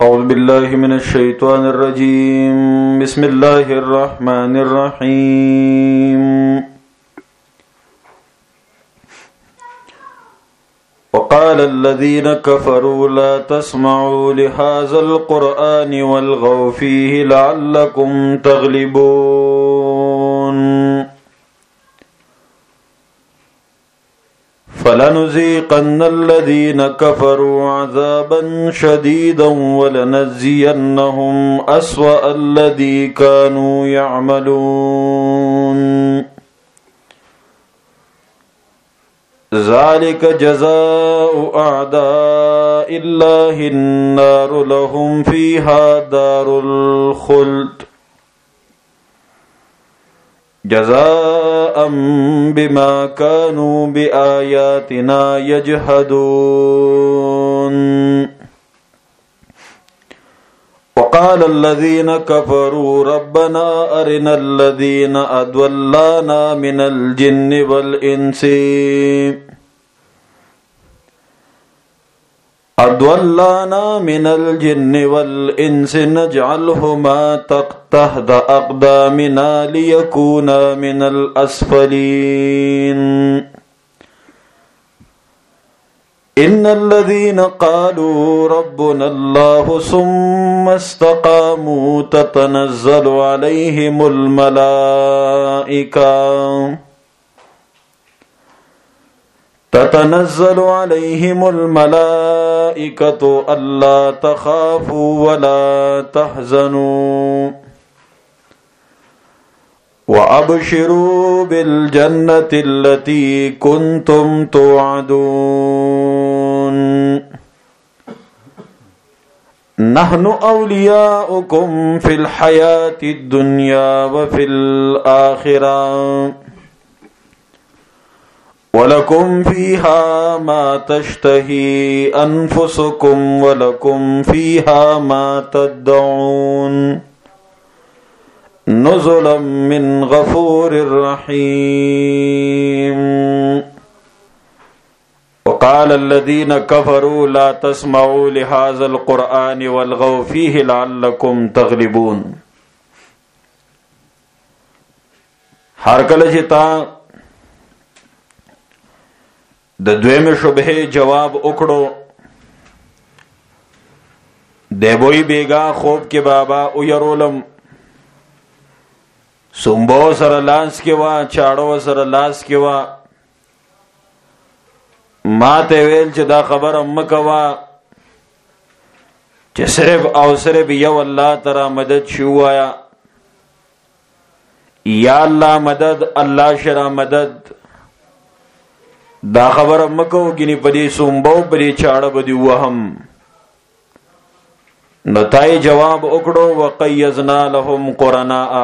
أعوذ بالله من الشيطان الرجيم. بسم الله الرحمن الرحيم. وقال الذين كفروا لا تسمعوا لهذا القرآن والغوا فيه لعلكم تغلبون. فلنذيقن الذين كفروا عذابا شديدا ولنجزينهم أسوأ الذي كانوا يعملون. ذلك جزاء أعداء الله النار لهم فيها دار الخلد جزاء بما كانوا بآياتنا يجحدون. وقال الذين كفروا ربنا أرنا الذين أضلانا من الجن والإنس نجعلهما تحت أقدامنا ليكونا من الأسفلين. إن الذين قالوا ربنا الله ثم استقاموا تتنزل عليهم الملائكة ألا تخافوا ولا تحزنوا وأبشروا بالجنة التي كنتم توعدون. نحن أولياؤكم في الحياة الدنيا وفي الآخرة ولكم فيها ما تشتهي أنفسكم ولكم فيها ما تدعون نزلا من غفور رحيم. وقال الذين كفروا لا تسمعوا لهذا القرآن والغوا فيه لعلكم تغلبون. هر کله چې تا د دویمه شبهه جواب وکړو دیوی بیگا خوب کې بابا او يرولم سومبو سره لاس کې وا چاړو سره لاس کې وا ما ته ویل چې دا خبره مکوا چې صرف او صرف یو الله تعالی مدد شو آیا یا الله مدد الله شرا مدد دا خبره مکو گنی پدی سومبو پدی چاړه بدی وهم نتای جواب وکړو وقیزنا لهم قرناء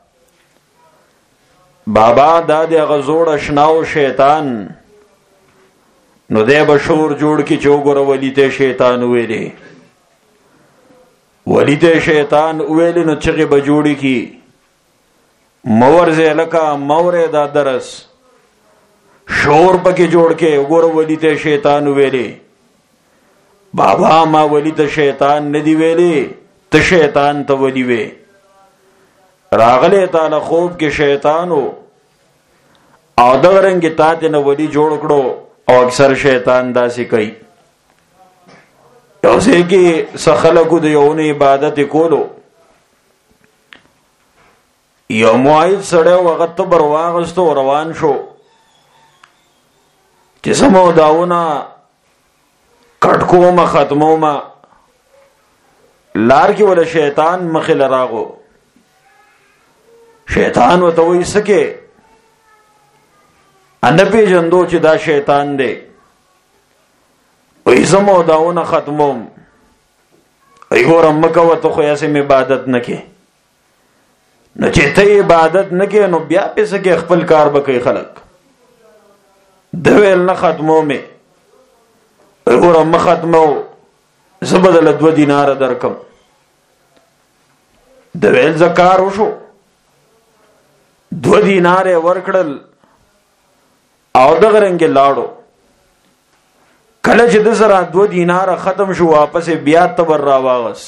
بابا دا د غزوړ شناو شیطان نو دې بشور جوړ کی چوغور ولیته شیطان ویلې نو چغه بجوړی کی مورزه لکا مورې دا درس شور پکې جوړ کې وګور ولیته شیطان ویلې بابا ما ولیته شیطان ندی ویلې ته شیطان ته ولی وی راغله تعالی خوب کې شیطانو او دغرنګ تاته نو ولی جوړ کړو او اکثر شیطان داسې کوي یو ځکه کې سخلقو د یو نه عبادت کولو یو موعد سره وخت برواغستو روان شو چې سمو داونه کټکو ما ختمو ما لار کې ولا شیطان مخې لراغو شیطان وته وې سکه ان په جندو چې دا شیطان دی وې سمو داونه ختموم ایګور مکه وته خو یې سم عبادت نکې نو چې ته عبادت نکې نو بیا په سکه خپل کار وکړي خلک دویل نه ختمو می ایګور م ختمو زبدل 2 دینار درکم دویل زکار وشو 2 دینار ورکړل او دغه رنګ لاړو کله چې د سره 2 دینار ختم شو واپس بیا تبر را واغس،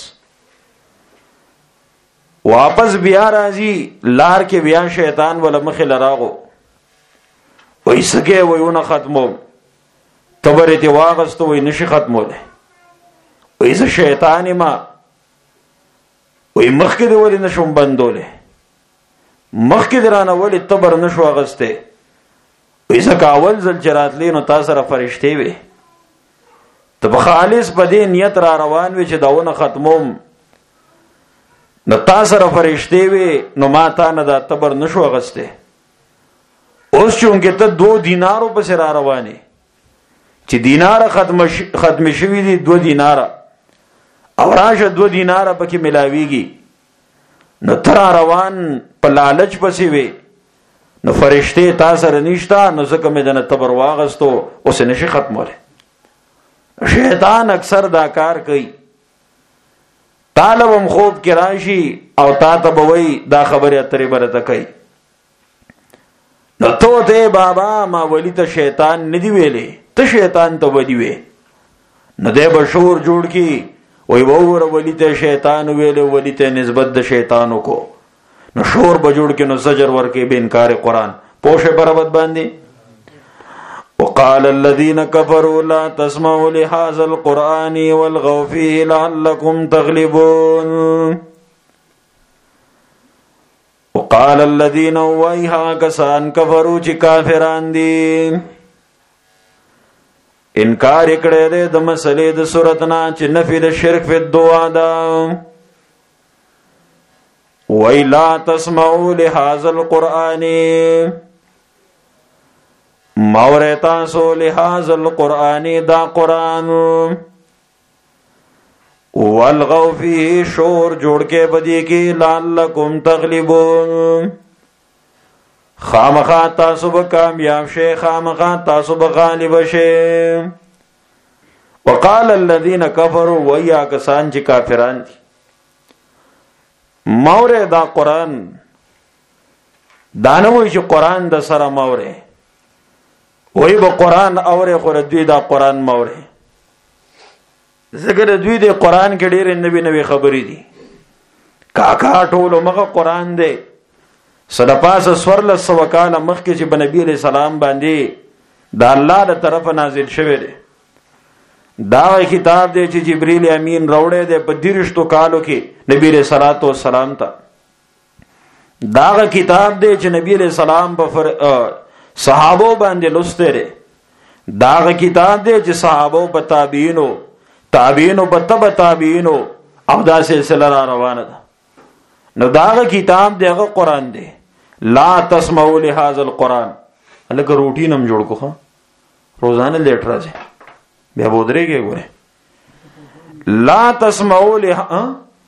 واپس بیا راځي لار کې بیا شیطان ول مخ لراغو وای سګه وایونه ختمو تبر ته واغستو وای نشي ختموله، وای زه شیطان ما وای مخ کې ولې نشم بندوله، مخ کې درانه ولې تبر نشو اغسته، وای زه کاول زل چراتلی نو تاسو را فرشتي وي ته خالص په دې نیت را روان وي چې داونه ختموم نو تاسو را فرشتي وي نو ما تا نه دا تبر نشو اغسته، اوس چونګه ته 2 دینارو پس را روانه چې دینار ختم شوی دي 2 دینار او راشه 2 دینار پکې ملاويږي نو تر روان په لالچ پسې وي نو فرشته تاسو رنيشتا نو ځکه مې دنه تبر واغستو اوس نشي ختموله. شیطان اکثر دا کار کوي، طالبم خوب کې راشي او تا ته بوي دا خبره اترې برته کوي نو ته بابا ما ولی ته شیطان ندی ویلې ته شیطان ته ودی وی نو دې بشور جوړ کی وای وور ولی ته شیطان ویلې ولی ته نسبت د شیطانو کو نو شور بجوړ کې نو زجر ورکې به انکار قرآن پوشه برابر باندې. وقال الذين كفروا لا تسمعوا لهذا القرآن والغوا فيه لعلكم تغلبون. وقال الذين وایها کسان کفروا چې کافران دي انکار کړي د مسلې د صورت نه چې نفي د شرک په دعا ده وَإِلَّا تَسْمَعُوا لِهَذَا الْقُرْآنِ مَوْرِتَاسُ لِهَذَا الْقُرْآنِ دا قرآن وَالْغَوْ فِيهِ شور جوڑ کے بدی کی لَعَلَّكُمْ تَغْلِبُونَ خامخا تاسو به کامیاب شئ خامخا تاسو به غالب شئ. وقال الذين كفروا وَيَا کسان چې کافران دي موره دا قرآن دانوی چې قرآن د سره موره وی با قرآن اوره خور دوی دا قرآن موره ذکر دوی دی قرآن کې ډېر نوی نوی خبری دی کاکا ټولو مغه قرآن دی صدپاس سورل سوکال مخی چې بنبی علیہ السلام باندې دا اللہ دا طرف نازل شوه دی دا کتاب دی چې جبرئیل امین راوړی دی په 30 کالو کې نبی علیہ الصلوۃ والسلام ته دا کتاب دی چې نبی علیہ السلام په صحابو باندې لسته لري دا کتاب دی چې صحابو په تابعینو په تبع تابعینو او دا سلسله را روانه ده نو دا کتاب دی هغه قرآن دی لا تسمعوا لهذا القرآن الګ روټین هم جوړ کوه روزانه لیټ راځي بیا بودره کې ګوره لا تسمعوا له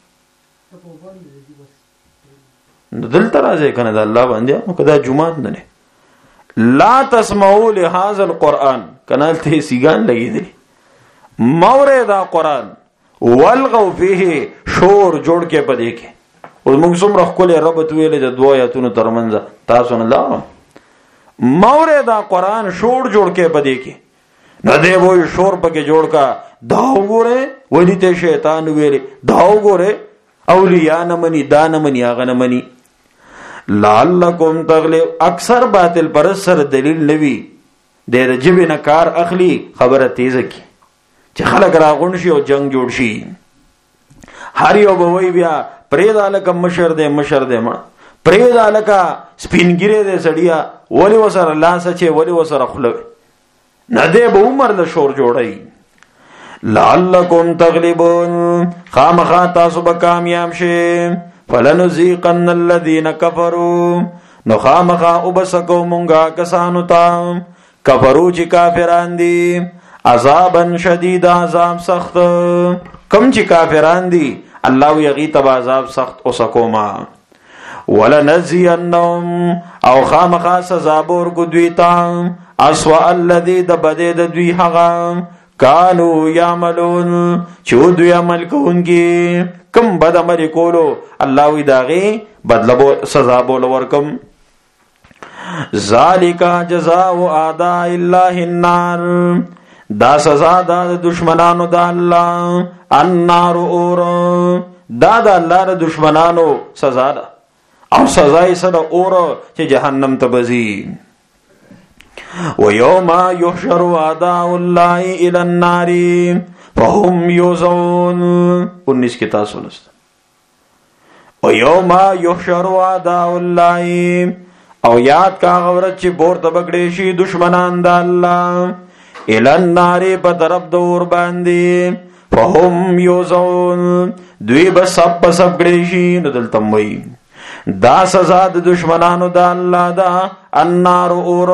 دلته راځي کنه د الله باندې نو کدا جمعات نه لا تسمعوا لهذا القرآن کنه ته سیګان لګی دي مورد قرآن والغوا فيه شور جوړ کې پدې کې او موږ څومره خپل رب ته ویلې د دوه آیاتونو ترمنځ تاسو نه لارم مورد قرآن شور جوړ کې پدې کې نہ دے وہ شور پکے جوڑ کا داو گورے ولی تے شیطان ویلے داو گورے اولیاء نمنی دا نمنی آغا نمنی لعلکم تغلب اکثر باطل پرست سر دلیل نوی دے دا جب نکار اخلی خبر تیز کی چی خلق راغون شی او جنگ جوڑ شی ہر یو بوئی بیا پرید آلکا مشر دے پرید آلکا سپینگیرے دے سڑیا ولی وسر اللہ سچے ولی وسر اخلوے ندے با عمر دا شور جوڑائی لعلکم تغلبون خامخا تاسو با کامیاب شے فلنزیقن الذین کفروا نو خامخا ابسکو منگا کسانو تا کفرو چی کافران دی عذابا شدید عذاب سخت کم چی کافران دی اللہ یغی تب عذاب سخت اسکو ما ولنزینهم او خامخا سزابور کو دویتا اسوا الذی د بده د دوی هغه کانو یعملون چې دوی عمل کوونکی کم بد عمل کولو الله وی داغي بدلبو سزا بول ورکم ذالک جزاء اعداء الله النار دا سزا دا دشمنانو دا الله، النار اور، دا دا الله د دشمنانو سزا ده، او سزا یې سره اور چې جهنم ته بزي. ويوم يحشر اعداء الله الى النار فهم يوزعون. 19 کې تاسو لست. ويوم يحشر اعداء الله، او یاد کا غورت چې پورته بکړي شي دشمنان د الله، الى النار په طرف د اور باندې، فهم يوزعون، دوی به سب کړي شي. نو دلته وایي دا سزا د دشمنانو د الله دا النار اور.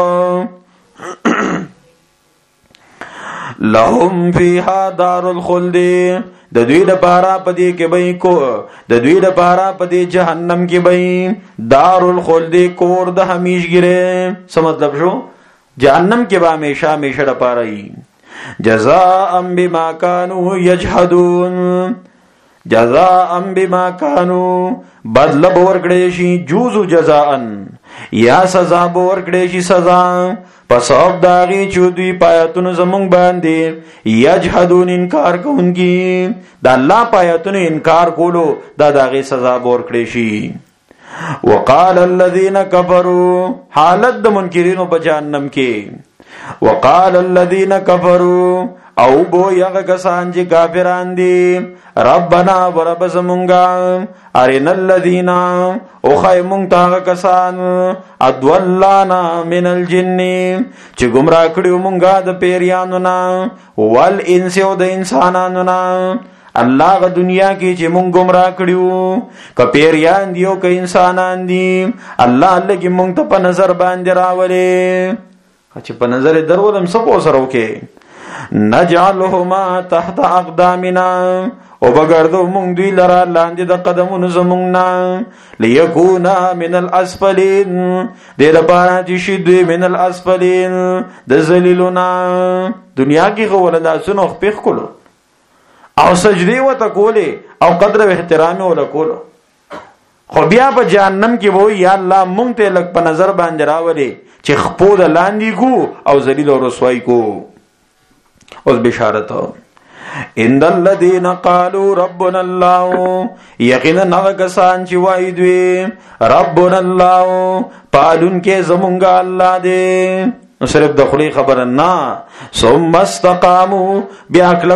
لهم فيها دار الخلد، د دوی لپاره پدې کې به کو، د دوی لپاره پدې جهنم کې به دار الخلد، کور د همیشګره. څه مطلب شو؟ جهنم کې به همیشه همیشه لپاره وي. جزاء بما كانوا يجحدون، جزاء بما كانوا، بدل ورکړې شي، جوزو جزاء، یا سزا ورکړې شي سزا، پس او داغي چودوی پایتونو زمونږ باندې، یجحدون، انکار کوونکی د الله پایتونو انکار کولو، دا داغي سزا ورکړې شي. وقال الذين كفروا، حالت د منکرینو په جهنم کې، وقال الذين كفروا، او بو یغ کسان چې کافران دي، ربنا ورب زمونگا، ارنا الذین، او خای مونگتا کسان، ادولانا من الجن، چې گمراه کړیو مونگا د پیریانونا، والانس، او د انسانانونا. الله غ دنیا کې چې مونږ گمراه کړیو، که پیریان دیو که انسانان دي، الله لګي مونږ ته په نظر باندې راولې، چې په نظر درولم سپو سره وکې. نجعلهما تحت اقدامنا، او بگردو مونږ دوی لرا لاندې د قدمونو زمونږنا، لیکونا من الاسفلین، دې لپاره چې شي دوی من الاسفلین، د ذلیلونا. دنیا کې خو ولداسونو خپېخ کولو او سجدي وته کولې او قدر او احترام ولا کولو، خو بیا په جهنم کې وای یا الله مونږ ته لک په نظر باندې راولې چې خپو د لاندې کو او ذلیل او رسوای کو. اوس بشارت ان الذين قالوا ربنا الله، یقینا هغه کسان چې وایي دوی ربنا الله، پالون کې زمونږ الله دې. نو صرف د خلی خبره نه، ثم استقاموا، بیا کله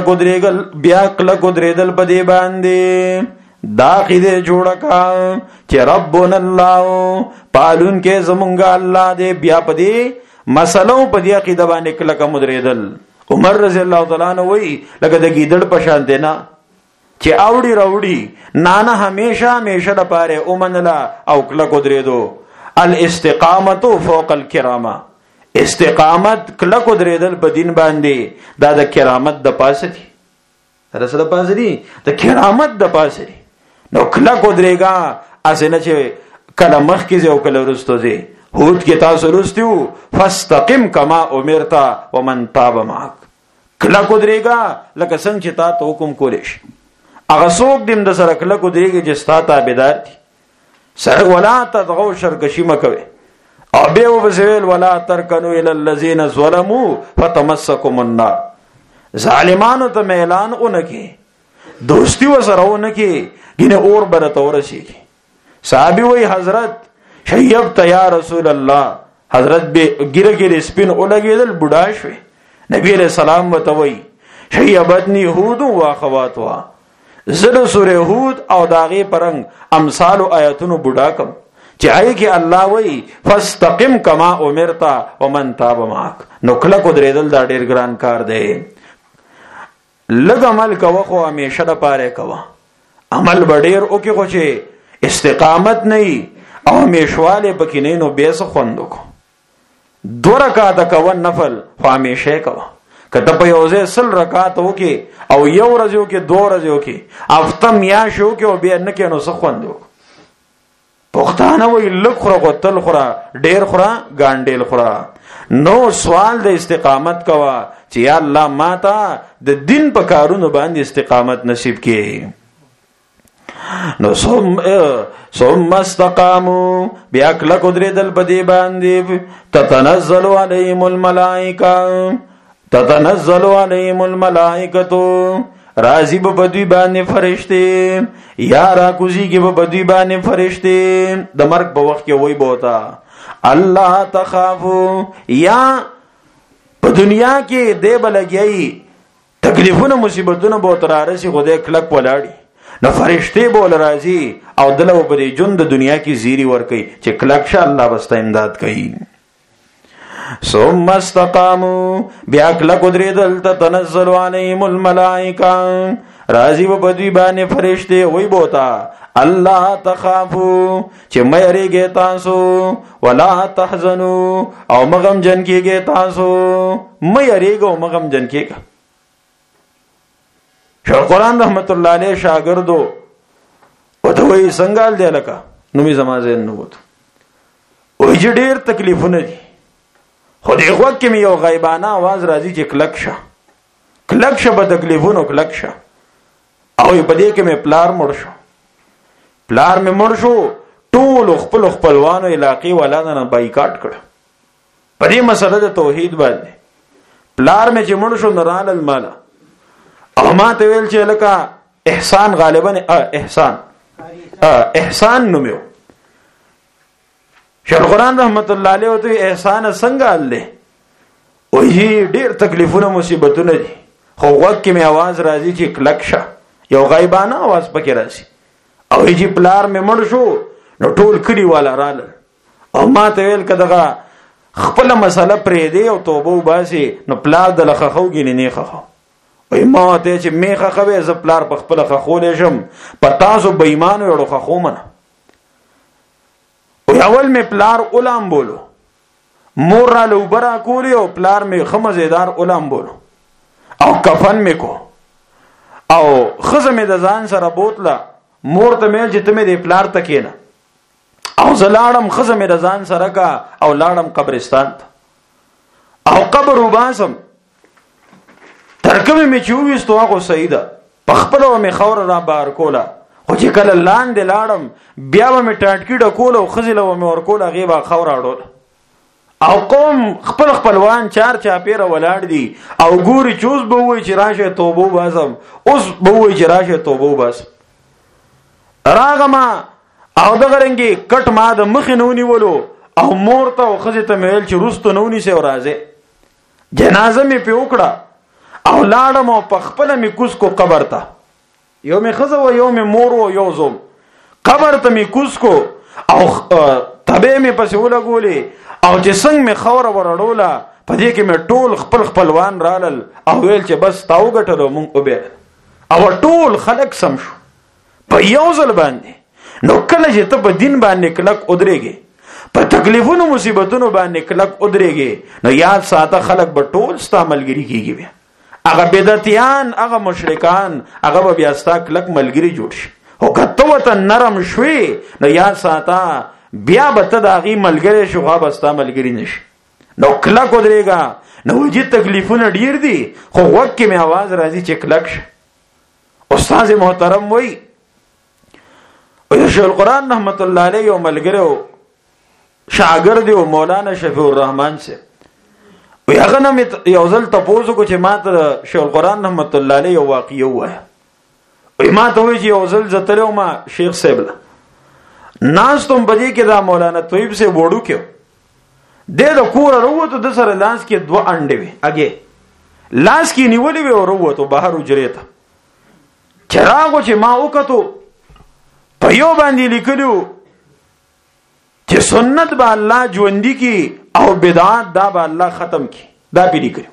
قدرېدل په دې باندې، دا قیده جوړه کا چې ربنا الله، پالون کې زمونږ الله دې. بیا په دې مسلو په دې عقیده باندې کله قدرېدل. عمر رضی الله تعالی عنہ وی لکه د گیدړ په شان دی نه، چې اوړي راوړي نانه همیشه د پاره اومنلا او کله قدرېدو. الاستقامت فوق الکرامه، استقامت کله قدرېدل په دین باندې، دا د کرامت د پاسه دي، رسول پاسه دي، د کرامت د پاسه دي. نو کله قدرېګا اسنه چې کله مخ کې او کله ورستو دي. هود کې تاسو لوستیو فاستقم کما امرت ومن تاب معك، کله قدرېګا لکه څنګه چې تا ته حکم کولې شي. هغه څوک دیم د سره کله قدرېږي چې ستا تابعدار دي. سره ولا تطغوا، شرکشي مکوي. او به وبسویل ولا ترکنوا الى الذين ظلموا فتمسكم النار، ظالمانو ته اعلان اونکي، دوستی وسره اونکي، ګینه اور برته ورسیږي. صحابي وای حضرت شیبت یا رسول الله، حضرت به ګیره سپین اولګیدل بوډا شوی. نبی علیہ السلام وتوي شیبتنی هود و اخواتها، زړه سورې هود او داغه پرنګ امثال آیاتونو بوډا کم، چې آی کې الله وای فاستقم کما امرت ومن تاب معك. نو کله قدرېدل دا ډیر ګران کار دی. لږ عمل کوه خو همیشه د پاره کوه، عمل بډیر او کې خو چې استقامت نه او همیشواله پکې نه، نو به څه خوند وکړو. 2 رکعات کوه نفل خو همیشه کوه. کته په یو ځای 100 رکعات وکي او یو ورځ وکي 2 ورځې وکي هفته میاشت وکي او بیا نه کې نو څه خوند وکړو. پښتانه وی لک خورا غتل خورا ډیر خورا ګانډیل خورا. نو سوال د استقامت کوا چې یا الله ماته د دین په کارونو باندې استقامت نصیب کړي. نو ثم استقاموا، بیا کله قدرت دل بدی باندې، تتنزل علیهم الملائکه، تتنزل علیهم الملائکة راضی به بدوی باندې فرشته یا را کوزی کې به بدوی باندې فرشته د مرګ په وخت کې وای بوتا الله تخافو یا په دنیا کې دی بلګي تکلیفونه مصیبتونه به تر راشي خدای کلک ولاړی نو فرشته بول راضی او دلو په ژوند د دنیا کې زیری ور کوي چې کلک شه الله بسته امداد کوي ثم استقاموا بیا کلک درېدل تتنزل علیهم الملائکه راضی و بدوی باندې فرشته وای بوتا الله تخافو چې مې ریګه تاسو ولا تحزنوا او مغم جن کېږي تاسو مې ریګو مغم جن کېږي شیخ قرآن رحمت الله علیه شاګردو وته وای څنګه دی لکه نو می زمازه نو وته وای چې ډېر تکلیفونه دي خو دې وخت کې یو غیبانه आवाज راځي چې کلک شه به تکلیفونو کلک شه او په دې کې مې پلار مړ شو ټول خپلوانو علاقې ولادانه بایکاټ کړ په دې مسله د توحید باندې پلار مې چې مړ شو نورال المال او ما ته ویل چې لکه احسان غالبا احسان نومو شیخ قرآن رحمت الله علیه وته احسان څنګه الله وې ډېر تکلیفونه مصیبتونه دي خو وخت کې مې आवाज راځي چې کلک شه یو غیبانه आवाज پکې راځي او چې پلار مې مړ شو نو ټول کړي والا رال او ما ته ویل کداغه خپل مسله پرې دی او توبه وباسي نو پلار د لخخوږي نه خخو وای ما ته چې میخه خوي ز پلار په خپل خخولې شم په تاسو بې ایمان وړو خخو منه او اول می پلار علم بولو مور را لو برا کولی او پلار می خمزیدار علم بولو او کفن می کو او خزم د ځان سره بوتله مور ته مې چې تمه دې پلار تکینه او زلاړم خزم د ځان سره کا او لاړم قبرستان ته او قبر وباسم ترکمه می چويستو هغه سیده پخپلو می خور را بار کولا خو چې کله لاندې لاړم بیا به مې ټاټکی ډکول او ښځې له به مې ورکول هغې به خاوره اړول او قوم خپلوان چار چاپېره ولاړ دي او ګوري چې اوس به ووایي چې راشه توبه وباسم اوس به ووایي چې راشه توبه وباسم راغما او دغه رنګې کټ ما د مخې نه ونیولو او مور ته او ښځې ته مې ویل چې وروستو نه ونیسئ او راځئ جنازه مې پې وکړه او لاړم او په خپله مې کوز کو قبر ته یو می خزه و یو می مور و یو زوم قبر ته می کوس کو او تبه می پسې ولګولې او چې څنګه می خوره ورړوله په دې کې می ټول خپلوان رالل او ویل چې بس تاو غټلو مونږ وبې او ټول خلک سم شو په یو ځل باندې نو کله چې ته په دین باندې کلک ودرېږي په تکلیفونو مصیبتونو باندې کلک ودرېږي نو یاد ساته خلک به ټول ستا ملګری کیږي هغه بدعتيان هغه مشرکان هغه بیا ستا کلک ملګری جوړ شي او کته وته نرم شوي نو یا ساته بیا به ته د هغې ملګری شو هغه به ستا ملګری نشي نو کلک ودرېږه نو وجې تکلیفونه ډېر دي خو غوږ کې مې आवाज راځي چې کلک شه استاد محترم وایي شیخ القرآن رحمت الله علیه یو ملګری و شاګرد و مولانا شفیع الرحمن سے وی هغه نه یو ځل تپوس کو چې ما ته شیخ القرآن رحمت الله علیه یو واقعه ووایه وی ما ته وایي چې یو ځل زه تللی وم شیخ صاحب له ناستم په دې کې دا مولانا طیب صاحب وړوکی دی د کوره راووتو د سره لاس کې 2 انډې وې اګې لاس کې نیولې وې او راووتو بهر حجرې ته چې راغو چې ما وکتو په یو باندې لیکلو چې سنت به الله ژوندي کی او بدعات دا به الله ختم کی دا پی لیکلو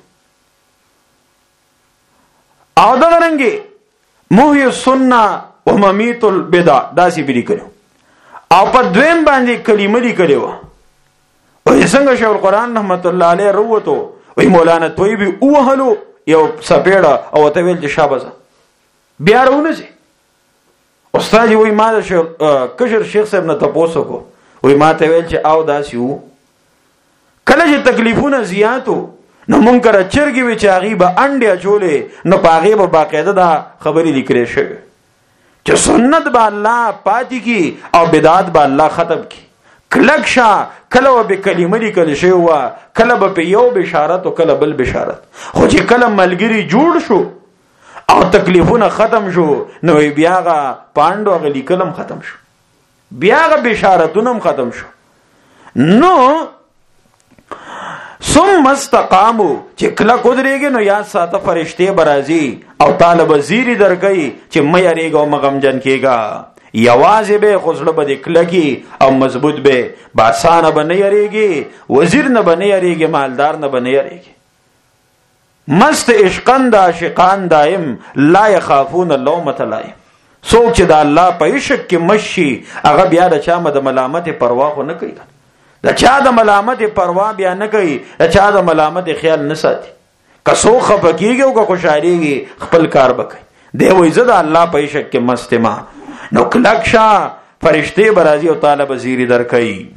او دا رنګي محی السنه وممیت البدع دا سی پی لیکلو او په دویم باندې کلمه لیکلو وای څنګه شیخ القرآن رحمت الله علیه وروته وای مولانا طیب اوهلو یو سپېړه او ته ویل چې شابه بیا راونه سي استاد وای ما د کشر شیخ صاحب نه تاسو کو وای ما ته ویل چې او داسي وو کله چې تکلیفونه زیاتو نو مونږ کرا چرګي وی چې هغه به انډیا چولې نو پاغه به باقاعده دا خبري لیکل شوی چې سنت به الله پاتې کی او بدعت به الله ختم کی کلک شا کله به کلمه لیکل شوی و کله به یو بشارت او کله بل بشارت. خو چې کله ملګری جوړ شو او تکلیفونه ختم شو نو بیا غا پاندو غلی کلم ختم شو، بیا غا بشارتونم ختم شو. نو ثم استقامو چې کله قدرېږي نو یا ساته فرشته برازي او طالب وزیری درګي چې مې اړېګو مغمجن کېګا یوازې به خزړه به کلکی او مضبوط به باسانه بنې اړېږي، وزیر نه بنې اړېږي، مالدار نه بنې اړېږي. مست عشقان دا عاشقان دائم لا يخافون اللومة لائم. څوک چې د الله په عشق کې مشي هغه بیا د چا د ملامت پروا خو نه کوي، د چا د ملامت پروا بیا نه کوي، د چا د ملامت خیال نه ساتي. که څوک خفه کېږي او که خوشحالېږي خپل کار وکړي. دی وایي زه د الله په عشق کې مست یم. نو کلک شه فرشتې به راځي او تعالی به زیری درکوي.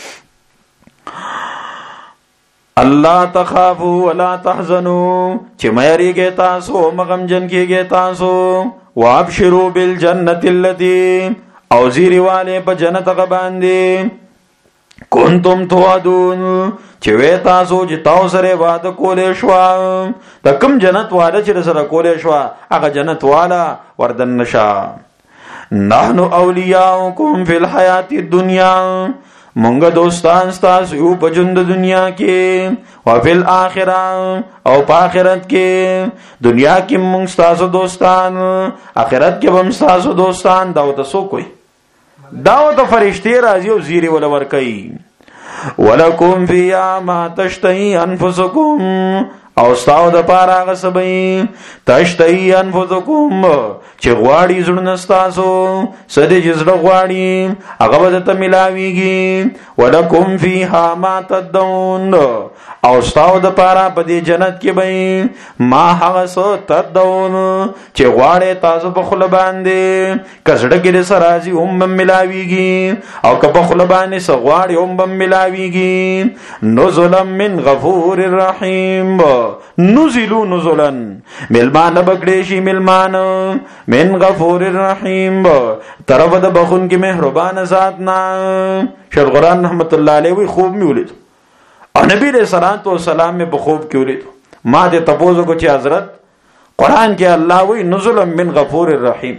الله تخافوا ولا تحزنوا چې مې یریږي تاسو مغمجن کېږي تاسو. وابشروا بالجنة التي او زیری والے په جنت غباندې کنتم توعدون چې وې تاسو چې تاسو سره وعده کولې شو. د کوم جنت وعده چې سره کولې شو هغه جنت والا وردن نشا. نحنو اولیاؤکم فی الحیات الدنیا مونږ دوستان ستاسو یو په ژوند دنیا کې، او فی الاخره او په آخرت کې. دنیا کې مونږ ستاسو دوستان، آخرت کې هم ستاسو دوستان. دا وته سو کوئی دا وته فرشتي راځي او زیری ول ورکي. ولکم فیها ما تشتهی انفسکم او ستاو د پاره غسبې تشتهی انفسکم چې غواړي زړه ستاسو سده جزړه غواړي هغه به ته ملاويږي. ولکم فیها ما تدعون او ستاو د پاره په دې جنت کې به ما هغه سو تدعون چې غواړي تاسو په خله باندې کزړه کې سره راځي هم ملاويږي او که په خله باندې سو غواړي هم ملاويږي. نزلا من غفور الرحیم نزلوا نزلا ملمان بکړې شي ملمان من غفور الرحیم طرف د بخون کې مهربان ذات نه. شیخ القرآن رحمت الله علیه وی خوب می ولید او نبی علیہ الصلوۃ والسلام می په خوب کې ولید. ما ته تپوزو کو چې حضرت قرآن کې الله وی نزلا من غفور الرحیم.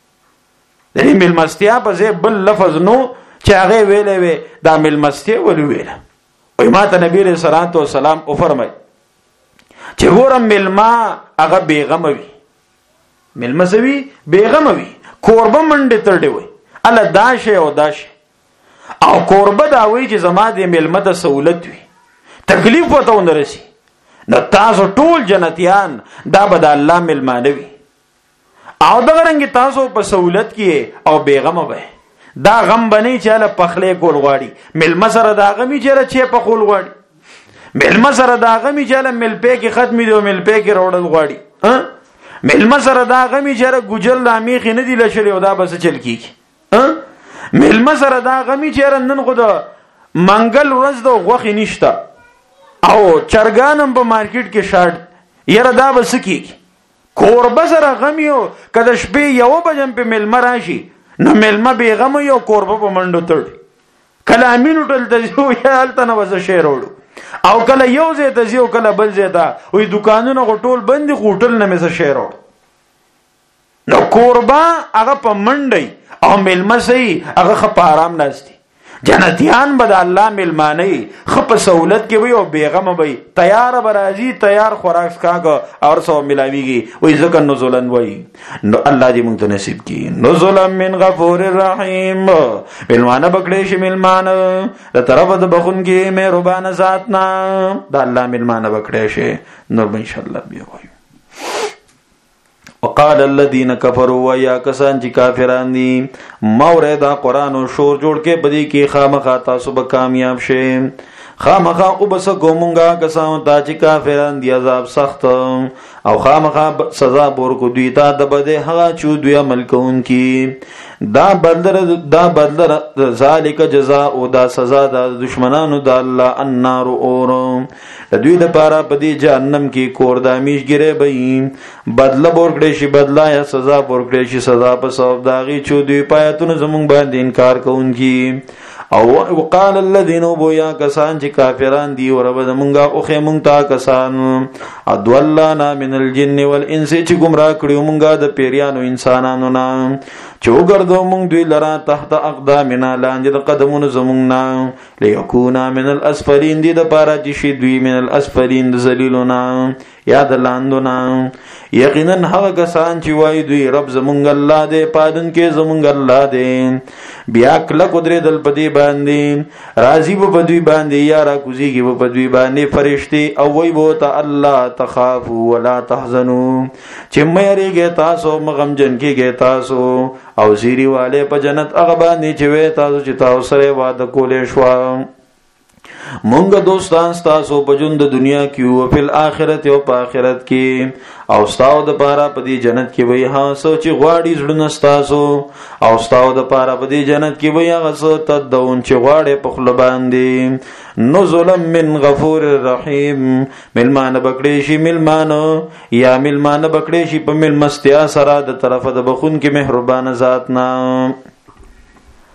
دې ملمستیا په ځای بل لفظ نو چې هغه ویلې وی دا ملمستیا ولې ویل. او ما ته نبی علیہ الصلوۃ والسلام او فرمای چې ګورم ملما هغه بیغم وي، ملما سوي بیغم وي، کوربه منډه ترډه وي الله داشه او داشه او کوربه دا وي چې زما د ملما د سہولت وي تکلیف وته ونرسي. نو تاسو ټول جنتیان دا به د الله ملمانه وي او دا رنګ تاسو په سہولت کې او بیغم وي. دا غم بنئ چې له پخلې کول غواړي، ملما سره دا غمی چې په خول غواړي، ملما سره دا غمی چې مل په کې ختمي دی او مل په کې روړل غواړي. ملما سره دا غمی چې ګجل لامیخ نه دی لشل او دا بس چل کیږي. ملما سره دا غمی چې نن خو د منګل ورځ د غوخي نشته او چرګانم په مارکیټ کې شاړ یره دا بس کیږي. کوربه سره غمی او کله شپې یو بجم په ملما راشي نو ملما به غم یو کوربه په منډو تړ کله امین ټل ته یو حالت نه وځ شهر وړو او کله یو ځای ته ځو کله بل ځای ته وي دکانونه غټول بندي غټل نه مې شهر وړو. نو کوربه هغه په منډي او ملمسي هغه خپ آرام ناشتي. جنتیان به د الله ملمانه خپ سہولت کې وي او بیغم وي، تیار برازي تیار خوراک کاګه اور سو ملاويږي. وي ځکه نزولن وي. نو الله دې مونږ ته نصیب کړي نزلا من غفور الرحیم. ملمانه بکړې شي ملمانه د طرف د بخون کې مهربان ذات نه د الله ملمانه بکړې شي. نو ان شاء الله بیا وایو. وقال الذين كفروا ويا کسان چې کافران دي موردا قران او شور جوړ کې بدی کې خامخا تاسو به کامیاب شئ. خامخا او بس کومونګه کسان ته چې کافران دي عذاب سخت او خامخا سزا ورکو دوی ته د بده هغه چې دوی عمل کوونکی. دا بدل ذالک جزاء او دا سزا د دشمنانو د الله النار اور د دوی د پاره په دې جهنم کې کور د میشګره به بدل ورکړي شي، بدلا یا سزا ورکړي شي، سزا په سبب داغي چې دوی پایتونه زمونږ باندې انکار کوونکی. او وقال الذين بویا کسان چې کافران دي او رب زمونږه او خې مونږ تا کسان ادولانا من الجن والانس چې گمراه کړیو مونږه د پیریانو انسانانو نه چوګردو مونږ دوی لرا تحت اقدامنا لاندې د قدمونو زمونږ نه ليكونا من الاسفلين دي د پاره چې شي دوی من الاسفلين د ذلیلونا یا د لاندونا یقینا هغه کسان چې وای دوی رب زمونږ الله دې پادن کې زمونږ الله دې بیا کله قدرت دل پدی باندې راضی په دوی باندې یا را کوزیږي په دوی باندې فرشتي او وای بو ته الله تخافوا ولا تحزنوا چې مېریږي تاسو مغمجن کېږي تاسو او زیری والے په جنت هغه باندې چې وې تاسو چې تاسو سره وعده کولې شو مونږ دوستان تاسو په ژوند د دنیا کې او په آخرت او په آخرت کې او ستاسو د پاره په دې جنت کې وای ها سوچ غواړي زړه تاسو او ستاسو د پاره په دې جنت کې وای هغه څه تدون چې غواړي په خپل باندې نزل من غفور رحیم ملمان بکړې شي ملمان یا ملمان بکړې شي په ملمستیا سره د طرفه د بخون کې مهربان ذات نه